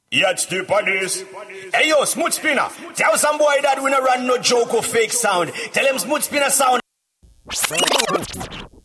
Yet step on this. Hey yo, Smooth Spinner. Tell some boy that we no run no joke or fake sound. Tell him Smooth Spinner sound.